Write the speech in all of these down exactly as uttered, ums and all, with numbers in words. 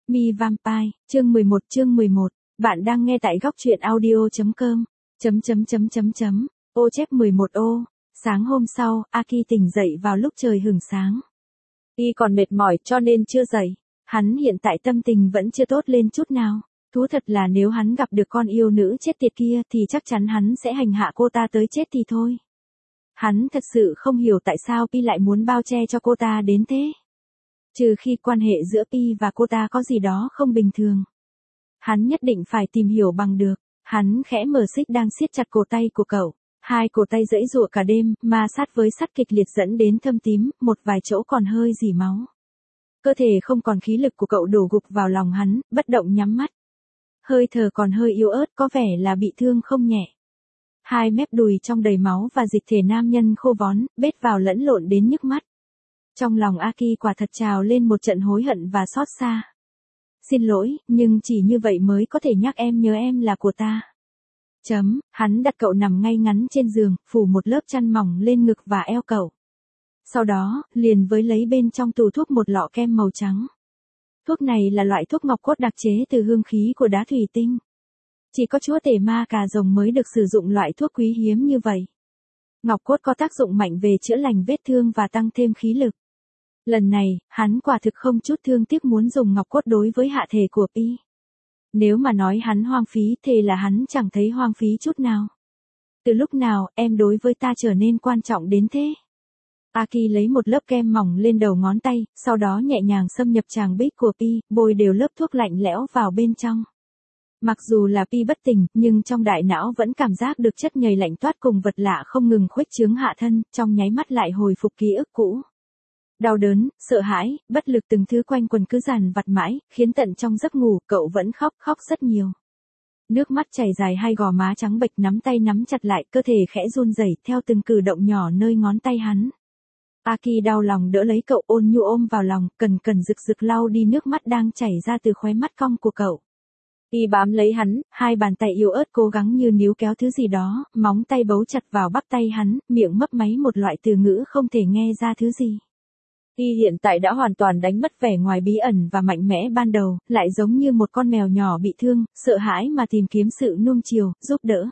Mi Vampire, chương mười một chương mười một, bạn đang nghe tại góc truyện audio.com, chấm chấm chấm chấm chấm, ô chép mười một ô, sáng hôm sau, Aki tỉnh dậy vào lúc trời hửng sáng. Y còn mệt mỏi cho nên chưa dậy, hắn hiện tại tâm tình vẫn chưa tốt lên chút nào, thú thật là nếu hắn gặp được con yêu nữ chết tiệt kia thì chắc chắn hắn sẽ hành hạ cô ta tới chết thì thôi. Hắn thật sự không hiểu tại sao Pi lại muốn bao che cho cô ta đến thế. Trừ khi quan hệ giữa Pi và cô ta có gì đó không bình thường. Hắn nhất định phải tìm hiểu bằng được. Hắn khẽ mở xích đang siết chặt cổ tay của cậu. Hai cổ tay giãy giụa cả đêm, ma sát với sắt kịch liệt dẫn đến thâm tím, một vài chỗ còn hơi rỉ máu. Cơ thể không còn khí lực của cậu đổ gục vào lòng hắn, bất động nhắm mắt. Hơi thở còn hơi yếu ớt, có vẻ là bị thương không nhẹ. Hai mép đùi trong đầy máu và dịch thể nam nhân khô vón, bết vào lẫn lộn đến nhức mắt. Trong lòng Aki quả thật trào lên một trận hối hận và xót xa. Xin lỗi, nhưng chỉ như vậy mới có thể nhắc em nhớ em là của ta. Chấm, hắn đặt cậu nằm ngay ngắn trên giường, phủ một lớp chăn mỏng lên ngực và eo cậu. Sau đó, liền với lấy bên trong tủ thuốc một lọ kem màu trắng. Thuốc này là loại thuốc ngọc cốt đặc chế từ hương khí của đá thủy tinh. Chỉ có chúa tể ma cà rồng mới được sử dụng loại thuốc quý hiếm như vậy. Ngọc cốt có tác dụng mạnh về chữa lành vết thương và tăng thêm khí lực. Lần này, hắn quả thực không chút thương tiếc muốn dùng ngọc cốt đối với hạ thể của Pi. Nếu mà nói hắn hoang phí thì là hắn chẳng thấy hoang phí chút nào. Từ lúc nào em đối với ta trở nên quan trọng đến thế? Aki lấy một lớp kem mỏng lên đầu ngón tay, sau đó nhẹ nhàng xâm nhập tràng bích của Pi, bôi đều lớp thuốc lạnh lẽo vào bên trong. Mặc dù là Pi bất tỉnh, nhưng trong đại não vẫn cảm giác được chất nhầy lạnh toát cùng vật lạ không ngừng khuếch trướng hạ thân, trong nháy mắt lại hồi phục ký ức cũ. Đau đớn, sợ hãi, bất lực từng thứ quanh quần cứ dằn vặt mãi, khiến tận trong giấc ngủ, cậu vẫn khóc, khóc rất nhiều. Nước mắt chảy dài hai gò má trắng bệch, nắm tay nắm chặt lại, cơ thể khẽ run rẩy theo từng cử động nhỏ nơi ngón tay hắn. Aki đau lòng đỡ lấy cậu, ôn nhu ôm vào lòng, cần cần rực rực lau đi nước mắt đang chảy ra từ khóe mắt cong của cậu. Y bám lấy hắn, hai bàn tay yếu ớt cố gắng như níu kéo thứ gì đó, móng tay bấu chặt vào bắp tay hắn, miệng mấp máy một loại từ ngữ không thể nghe ra thứ gì. Y hiện tại đã hoàn toàn đánh mất vẻ ngoài bí ẩn và mạnh mẽ ban đầu, lại giống như một con mèo nhỏ bị thương, sợ hãi mà tìm kiếm sự nuông chiều, giúp đỡ.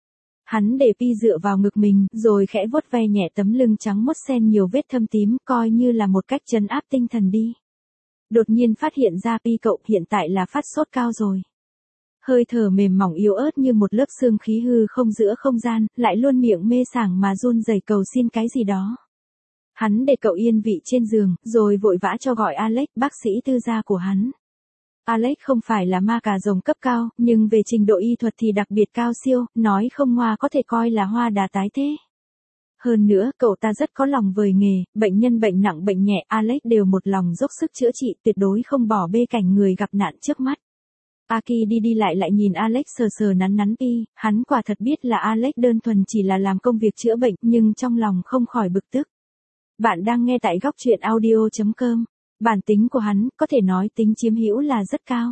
Hắn để Pi dựa vào ngực mình, rồi khẽ vuốt ve nhẹ tấm lưng trắng mốt xen nhiều vết thâm tím, coi như là một cách trấn áp tinh thần đi. Đột nhiên phát hiện ra Pi cậu hiện tại là phát sốt cao rồi. Hơi thở mềm mỏng yếu ớt như một lớp sương khí hư không giữa không gian, lại luôn miệng mê sảng mà run rẩy cầu xin cái gì đó. Hắn để cậu yên vị trên giường, rồi vội vã cho gọi Alex, bác sĩ tư gia của hắn. Alex không phải là ma cà rồng cấp cao, nhưng về trình độ y thuật thì đặc biệt cao siêu, nói không ngoa có thể coi là hoa đà tái thế. Hơn nữa, cậu ta rất có lòng vời nghề, bệnh nhân bệnh nặng bệnh nhẹ, Alex đều một lòng dốc sức chữa trị, tuyệt đối không bỏ bê cảnh người gặp nạn trước mắt. Aki đi đi lại lại nhìn Alex sờ sờ nắn nắn Pi, hắn quả thật biết là Alex đơn thuần chỉ là làm công việc chữa bệnh, nhưng trong lòng không khỏi bực tức. Bạn đang nghe tại góc truyện audio.com. Bản tính của hắn, có thể nói tính chiếm hữu là rất cao.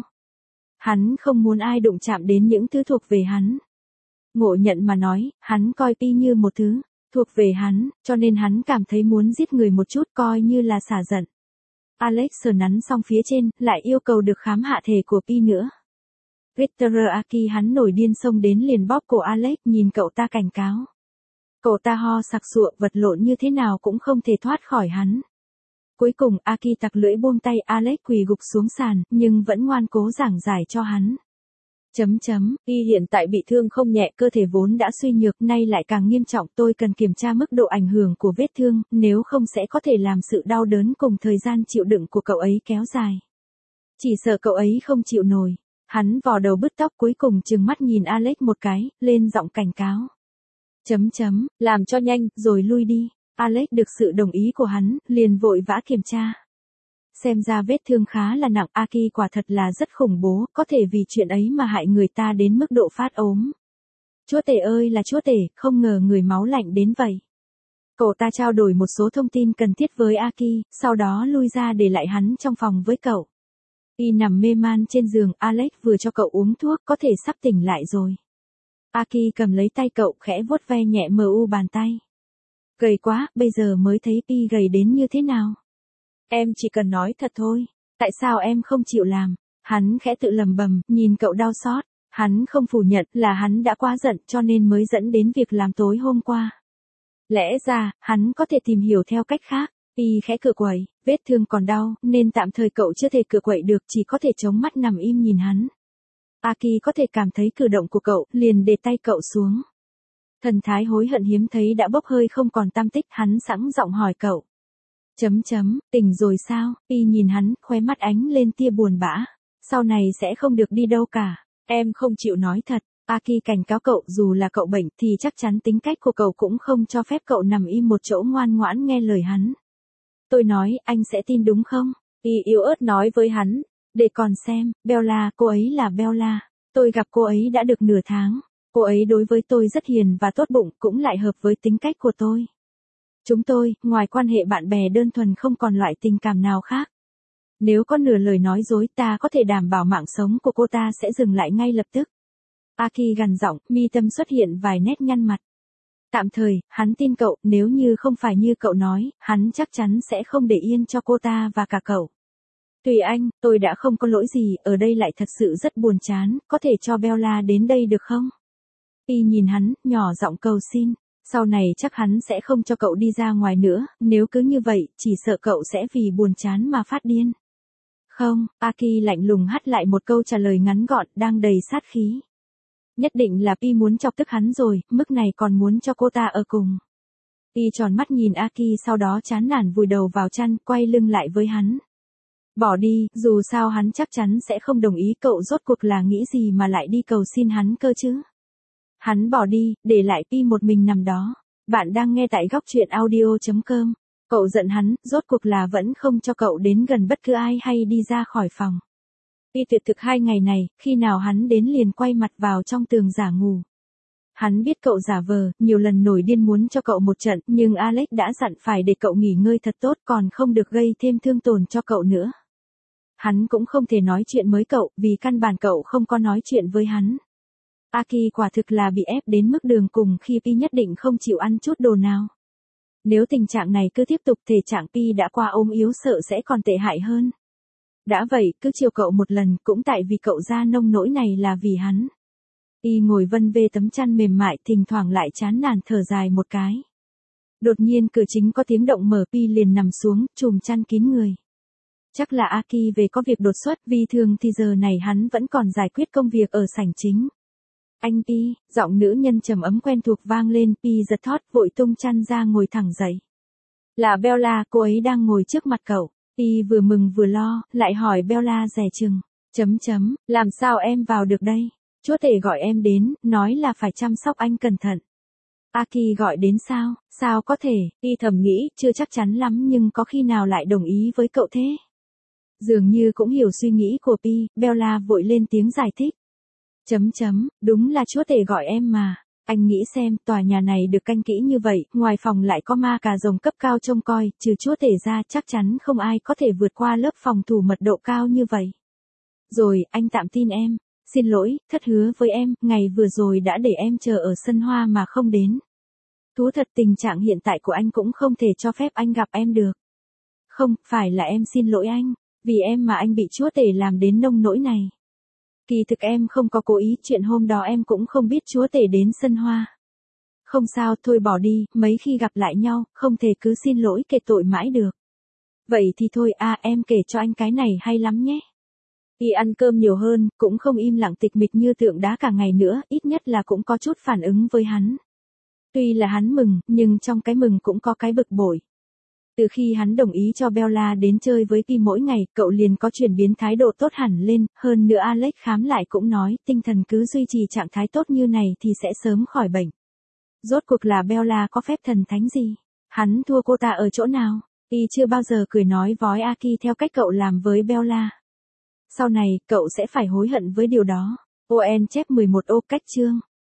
Hắn không muốn ai đụng chạm đến những thứ thuộc về hắn. Ngộ nhận mà nói, hắn coi Pi như một thứ thuộc về hắn, cho nên hắn cảm thấy muốn giết người một chút coi như là xả giận. Alex sờ nắn xong phía trên, lại yêu cầu được khám hạ thể của Pi nữa. Victor Aki hắn nổi điên xông đến liền bóp cổ Alex, nhìn cậu ta cảnh cáo. Cậu ta ho sặc sụa, vật lộn như thế nào cũng không thể thoát khỏi hắn. Cuối cùng Aki tặc lưỡi buông tay, Alex quỳ gục xuống sàn, nhưng vẫn ngoan cố giảng giải cho hắn. Chấm chấm, y hiện tại bị thương không nhẹ, cơ thể vốn đã suy nhược, nay lại càng nghiêm trọng, tôi cần kiểm tra mức độ ảnh hưởng của vết thương, nếu không sẽ có thể làm sự đau đớn cùng thời gian chịu đựng của cậu ấy kéo dài. Chỉ sợ cậu ấy không chịu nổi. Hắn vò đầu bứt tóc, cuối cùng trừng mắt nhìn Alex một cái, lên giọng cảnh cáo. Chấm chấm, làm cho nhanh, rồi lui đi. Alex được sự đồng ý của hắn, liền vội vã kiểm tra. Xem ra vết thương khá là nặng, Aki quả thật là rất khủng bố, có thể vì chuyện ấy mà hại người ta đến mức độ phát ốm. Chúa tể ơi là chúa tể, không ngờ người máu lạnh đến vậy. Cậu ta trao đổi một số thông tin cần thiết với Aki, sau đó lui ra để lại hắn trong phòng với cậu. Y nằm mê man trên giường, Alex vừa cho cậu uống thuốc, có thể sắp tỉnh lại rồi. Aki cầm lấy tay cậu, khẽ vuốt ve nhẹ mờ u bàn tay. Gầy quá, bây giờ mới thấy Pi gầy đến như thế nào. Em chỉ cần nói thật thôi, tại sao em không chịu làm? Hắn khẽ tự lầm bầm, nhìn cậu đau xót. Hắn không phủ nhận là hắn đã quá giận cho nên mới dẫn đến việc làm tối hôm qua. Lẽ ra, hắn có thể tìm hiểu theo cách khác. Y khẽ cựa quậy, vết thương còn đau, nên tạm thời cậu chưa thể cựa quậy được, chỉ có thể chống mắt nằm im nhìn hắn. Aki có thể cảm thấy cử động của cậu, liền để tay cậu xuống. Thần thái hối hận hiếm thấy đã bốc hơi không còn tăm tích, hắn sẵn giọng hỏi cậu. Chấm chấm, tỉnh rồi sao? Y nhìn hắn, khóe mắt ánh lên tia buồn bã. Sau này sẽ không được đi đâu cả. Em không chịu nói thật. Aki cảnh cáo cậu, dù là cậu bệnh thì chắc chắn tính cách của cậu cũng không cho phép cậu nằm im một chỗ ngoan ngoãn nghe lời hắn. Tôi nói, anh sẽ tin đúng không? Y yếu ớt nói với hắn. Để còn xem, Bella, cô ấy là Bella. Tôi gặp cô ấy đã được nửa tháng. Cô ấy đối với tôi rất hiền và tốt bụng, cũng lại hợp với tính cách của tôi. Chúng tôi, ngoài quan hệ bạn bè đơn thuần không còn loại tình cảm nào khác. Nếu có nửa lời nói dối ta có thể đảm bảo mạng sống của cô ta sẽ dừng lại ngay lập tức. Aki gằn giọng, mi tâm xuất hiện vài nét nhăn mặt. Tạm thời, hắn tin cậu, nếu như không phải như cậu nói, hắn chắc chắn sẽ không để yên cho cô ta và cả cậu. Tùy anh, tôi đã không có lỗi gì, ở đây lại thật sự rất buồn chán, có thể cho Bella đến đây được không? Y nhìn hắn, nhỏ giọng cầu xin. Sau này chắc hắn sẽ không cho cậu đi ra ngoài nữa, nếu cứ như vậy, chỉ sợ cậu sẽ vì buồn chán mà phát điên. Không, Aki lạnh lùng hắt lại một câu trả lời ngắn gọn, đang đầy sát khí. Nhất định là Pi muốn chọc tức hắn rồi, mức này còn muốn cho cô ta ở cùng. Y tròn mắt nhìn Aki sau đó chán nản vùi đầu vào chăn, quay lưng lại với hắn. Bỏ đi, dù sao hắn chắc chắn sẽ không đồng ý, cậu rốt cuộc là nghĩ gì mà lại đi cầu xin hắn cơ chứ. Hắn bỏ đi, để lại Pi một mình nằm đó. Bạn đang nghe tại góc truyện audio chấm com. Cậu giận hắn, rốt cuộc là vẫn không cho cậu đến gần bất cứ ai hay đi ra khỏi phòng. Pi tuyệt thực hai ngày này, khi nào hắn đến liền quay mặt vào trong tường giả ngủ. Hắn biết cậu giả vờ, nhiều lần nổi điên muốn cho cậu một trận, nhưng Alex đã dặn phải để cậu nghỉ ngơi thật tốt, còn không được gây thêm thương tổn cho cậu nữa. Hắn cũng không thể nói chuyện với cậu, vì căn bản cậu không có nói chuyện với hắn. Aki quả thực là bị ép đến mức đường cùng khi Pi nhất định không chịu ăn chút đồ nào. Nếu tình trạng này cứ tiếp tục, thể trạng Pi đã qua ốm yếu sợ sẽ còn tệ hại hơn. Đã vậy, cứ chiều cậu một lần, cũng tại vì cậu ra nông nỗi này là vì hắn. Y ngồi vân vê tấm chăn mềm mại, thỉnh thoảng lại chán nản thở dài một cái. Đột nhiên cửa chính có tiếng động mở, Pi liền nằm xuống, chùm chăn kín người. Chắc là Aki về có việc đột xuất, vì thường thì giờ này hắn vẫn còn giải quyết công việc ở sảnh chính. Anh Pi, giọng nữ nhân trầm ấm quen thuộc vang lên, Pi giật thót, vội tung chăn ra ngồi thẳng dậy. Là Bella, cô ấy đang ngồi trước mặt cậu. Pi vừa mừng vừa lo, lại hỏi Bella dè chừng. Chấm chấm, làm sao em vào được đây? Chúa tể gọi em đến, nói là phải chăm sóc anh cẩn thận. Aki gọi đến sao? Sao có thể? Pi thầm nghĩ, chưa chắc chắn lắm nhưng có khi nào lại đồng ý với cậu thế? Dường như cũng hiểu suy nghĩ của Pi, Bella vội lên tiếng giải thích. Chấm chấm, đúng là chúa tể gọi em mà. Anh nghĩ xem, tòa nhà này được canh kỹ như vậy, ngoài phòng lại có ma cà rồng cấp cao trông coi, trừ chúa tể ra chắc chắn không ai có thể vượt qua lớp phòng thủ mật độ cao như vậy. Rồi, anh tạm tin em. Xin lỗi, thất hứa với em, ngày vừa rồi đã để em chờ ở sân hoa mà không đến. Thú thật tình trạng hiện tại của anh cũng không thể cho phép anh gặp em được. Không, phải là em xin lỗi anh, vì em mà anh bị chúa tể làm đến nông nỗi này. Kỳ thực em không có cố ý, chuyện hôm đó em cũng không biết chúa tể đến sân hoa. Không sao, thôi bỏ đi, mấy khi gặp lại nhau, không thể cứ xin lỗi kể tội mãi được. Vậy thì thôi, à em kể cho anh cái này hay lắm nhé. Y ăn cơm nhiều hơn, cũng không im lặng tịch mịch như tượng đá cả ngày nữa, ít nhất là cũng có chút phản ứng với hắn. Tuy là hắn mừng, nhưng trong cái mừng cũng có cái bực bội. Từ khi hắn đồng ý cho Bella đến chơi với Pi mỗi ngày, cậu liền có chuyển biến thái độ tốt hẳn lên, hơn nữa Alex khám lại cũng nói, tinh thần cứ duy trì trạng thái tốt như này thì sẽ sớm khỏi bệnh. Rốt cuộc là Bella có phép thần thánh gì? Hắn thua cô ta ở chỗ nào? Y chưa bao giờ cười nói vói Aki theo cách cậu làm với Bella. Sau này, cậu sẽ phải hối hận với điều đó. O N chép mười một ô cách chương.